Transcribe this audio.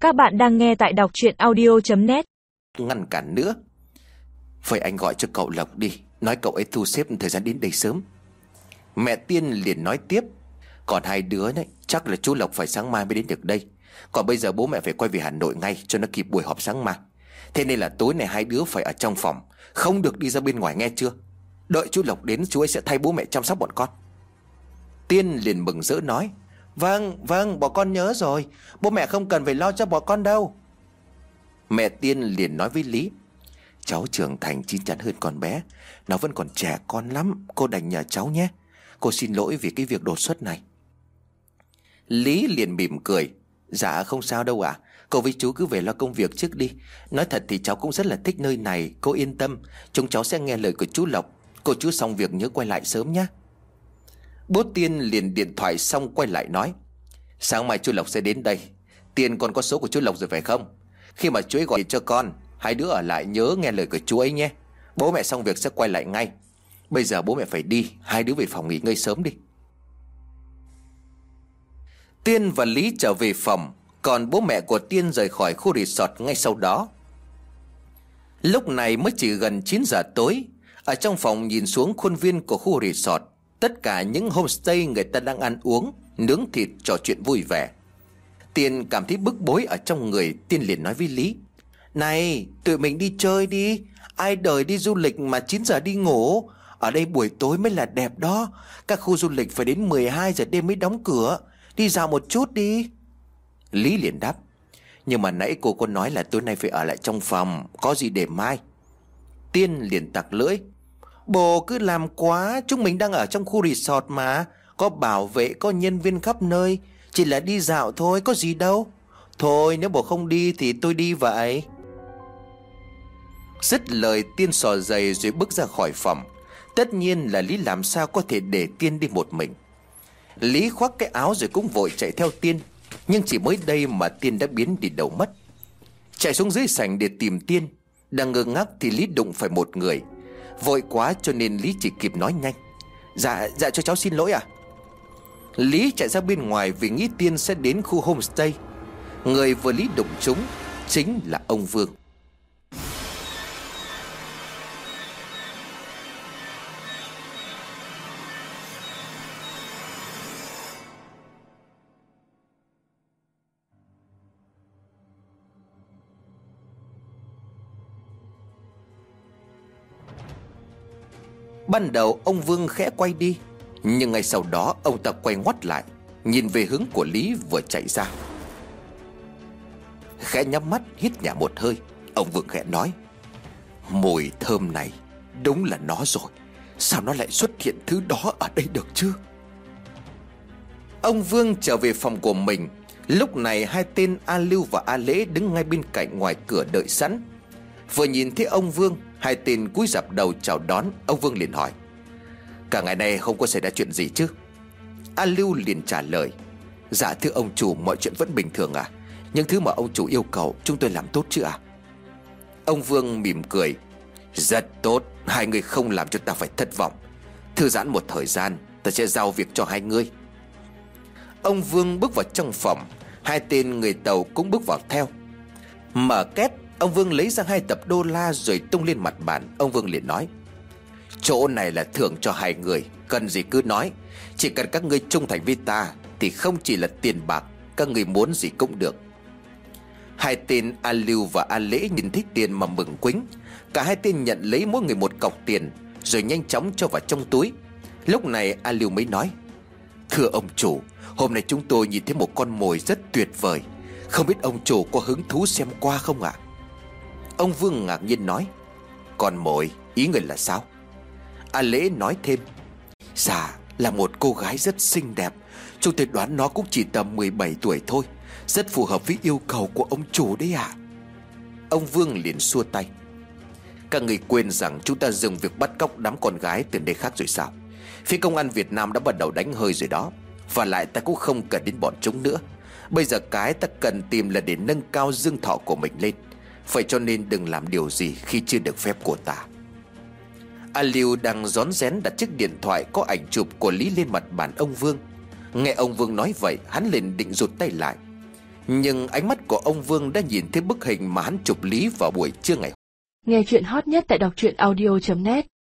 Các bạn đang nghe tại đọc truyện audio.net. Ngăn cản nữa. Vậy anh gọi cho cậu Lộc đi, nói cậu ấy thu xếp thời gian đến đây sớm. Mẹ Tiên liền nói tiếp: Còn hai đứa đấy, chắc là chú Lộc phải sáng mai mới đến được đây. Còn bây giờ bố mẹ phải quay về Hà Nội ngay cho nó kịp buổi họp sáng mai. Thế nên là tối nay hai đứa phải ở trong phòng, không được đi ra bên ngoài, nghe chưa? Đợi chú Lộc đến, chú ấy sẽ thay bố mẹ chăm sóc bọn con. Tiên liền mừng rỡ nói: Vâng, bọn con nhớ rồi. Bố mẹ không cần phải lo cho bọn con đâu. Mẹ Tiên liền nói với Lý: Cháu trưởng thành chín chắn hơn con bé, nó vẫn còn trẻ con lắm. Cô đành nhờ cháu nhé. Cô xin lỗi vì cái việc đột xuất này. Lý liền mỉm cười: Dạ không sao đâu ạ. Cô với chú cứ về lo công việc trước đi. Nói thật thì cháu cũng rất là thích nơi này. Cô yên tâm, chúng cháu sẽ nghe lời của chú Lộc. Cô chú xong việc nhớ quay lại sớm nhé. Bố Tiên liền điện thoại xong quay lại nói: Sáng mai chú Lộc sẽ đến đây. Tiên còn có số của chú Lộc rồi phải không? Khi mà chú ấy gọi cho con, hai đứa ở lại nhớ nghe lời của chú ấy nhé. Bố mẹ xong việc sẽ quay lại ngay. Bây giờ bố mẹ phải đi, hai đứa về phòng nghỉ ngơi sớm đi. Tiên và Lý trở về phòng, còn bố mẹ của Tiên rời khỏi khu resort ngay sau đó. Lúc này mới chỉ gần 9 giờ tối. Ở trong phòng nhìn xuống khuôn viên của khu resort, tất cả những homestay người ta đang ăn uống, nướng thịt, trò chuyện vui vẻ. Tiên cảm thấy bức bối ở trong người. Tiên liền nói với Lý: Này, tụi mình đi chơi đi. Ai đời đi du lịch mà 9 giờ đi ngủ. Ở đây buổi tối mới là đẹp đó. Các khu du lịch phải đến 12 giờ đêm mới đóng cửa. Đi dạo một chút đi. Lý liền đáp: Nhưng mà nãy cô có nói là tối nay phải ở lại trong phòng, có gì để mai. Tiên liền tặc lưỡi: Bồ cứ làm quá. Chúng mình đang ở trong khu resort mà, có bảo vệ, có nhân viên khắp nơi. Chỉ là đi dạo thôi, có gì đâu. Thôi nếu bồ không đi thì tôi đi vậy. Dứt lời, Tiên xỏ giày rồi bước ra khỏi phòng. Tất nhiên là Lý làm sao có thể để Tiên đi một mình. Lý khoác cái áo rồi cũng vội chạy theo Tiên. Nhưng chỉ mới đây mà Tiên đã biến đi đâu mất. Chạy xuống dưới sảnh để tìm Tiên. Đang ngơ ngác thì Lý đụng phải một người. Vội quá cho nên Lý chỉ kịp nói nhanh: Dạ cho cháu xin lỗi ạ. Lý chạy ra bên ngoài vì nghĩ Tiên sẽ đến khu homestay. Người vừa Lý đụng trúng chính là ông Vương. Ban đầu ông Vương khẽ quay đi, nhưng ngay sau đó ông ta quay ngoắt lại, nhìn về hướng của Lý vừa chạy ra. Khẽ nhắm mắt hít nhả một hơi, ông Vương khẽ nói: Mùi thơm này đúng là nó rồi. Sao nó lại xuất hiện thứ đó ở đây được chứ? Ông Vương trở về phòng của mình. Lúc này hai tên A Lưu và A Lễ đứng ngay bên cạnh ngoài cửa đợi sẵn. Vừa nhìn thấy ông Vương, hai tên cúi rạp đầu chào đón. Ông Vương liền hỏi: Cả ngày nay không có xảy ra chuyện gì chứ? A Lưu liền trả lời: Dạ thưa ông chủ, mọi chuyện vẫn bình thường ạ. Những thứ mà ông chủ yêu cầu chúng tôi làm tốt chứ ạ? Ông Vương mỉm cười: Rất tốt, hai người không làm cho ta phải thất vọng. Thư giãn một thời gian, ta sẽ giao việc cho hai người. Ông Vương bước vào trong phòng. Hai tên người tàu cũng bước vào theo. Mở két, ông Vương lấy ra 2 tập đô la rồi tung lên mặt bàn. Ông Vương liền nói: Chỗ này là thưởng cho hai người, cần gì cứ nói. Chỉ cần các ngươi trung thành với ta thì không chỉ là tiền bạc, các ngươi muốn gì cũng được. Hai tên A Lưu và A Lễ nhìn thấy tiền mà mừng quính. Cả hai tên nhận lấy mỗi người một cọc tiền, rồi nhanh chóng cho vào trong túi. Lúc này A Lưu mới nói: Thưa ông chủ, hôm nay chúng tôi nhìn thấy một con mồi rất tuyệt vời. Không biết ông chủ có hứng thú xem qua không ạ? Ông Vương ngạc nhiên nói: Con mồi, ý người là sao? A Lễ nói thêm: Dạ, là một cô gái rất xinh đẹp. Chúng tôi đoán nó cũng chỉ tầm 17 tuổi thôi. Rất phù hợp với yêu cầu của ông chủ đấy ạ. Ông Vương liền xua tay: Các người quên rằng chúng ta dừng việc bắt cóc đám con gái từ nơi khác rồi sao? Phía công an Việt Nam đã bắt đầu đánh hơi rồi đó. Và lại ta cũng không cần đến bọn chúng nữa. Bây giờ cái ta cần tìm là để nâng cao dương thọ của mình lên. Vậy cho nên đừng làm điều gì khi chưa được phép của ta. A Lưu đang rón rén đặt chiếc điện thoại có ảnh chụp của Lý lên mặt bàn ông Vương. Nghe ông Vương nói vậy, hắn liền định rụt tay lại. Nhưng ánh mắt của ông Vương đã nhìn thấy bức hình mà hắn chụp Lý vào buổi trưa ngày. Nghe chuyện hot nhất tại đọc truyện audio.net.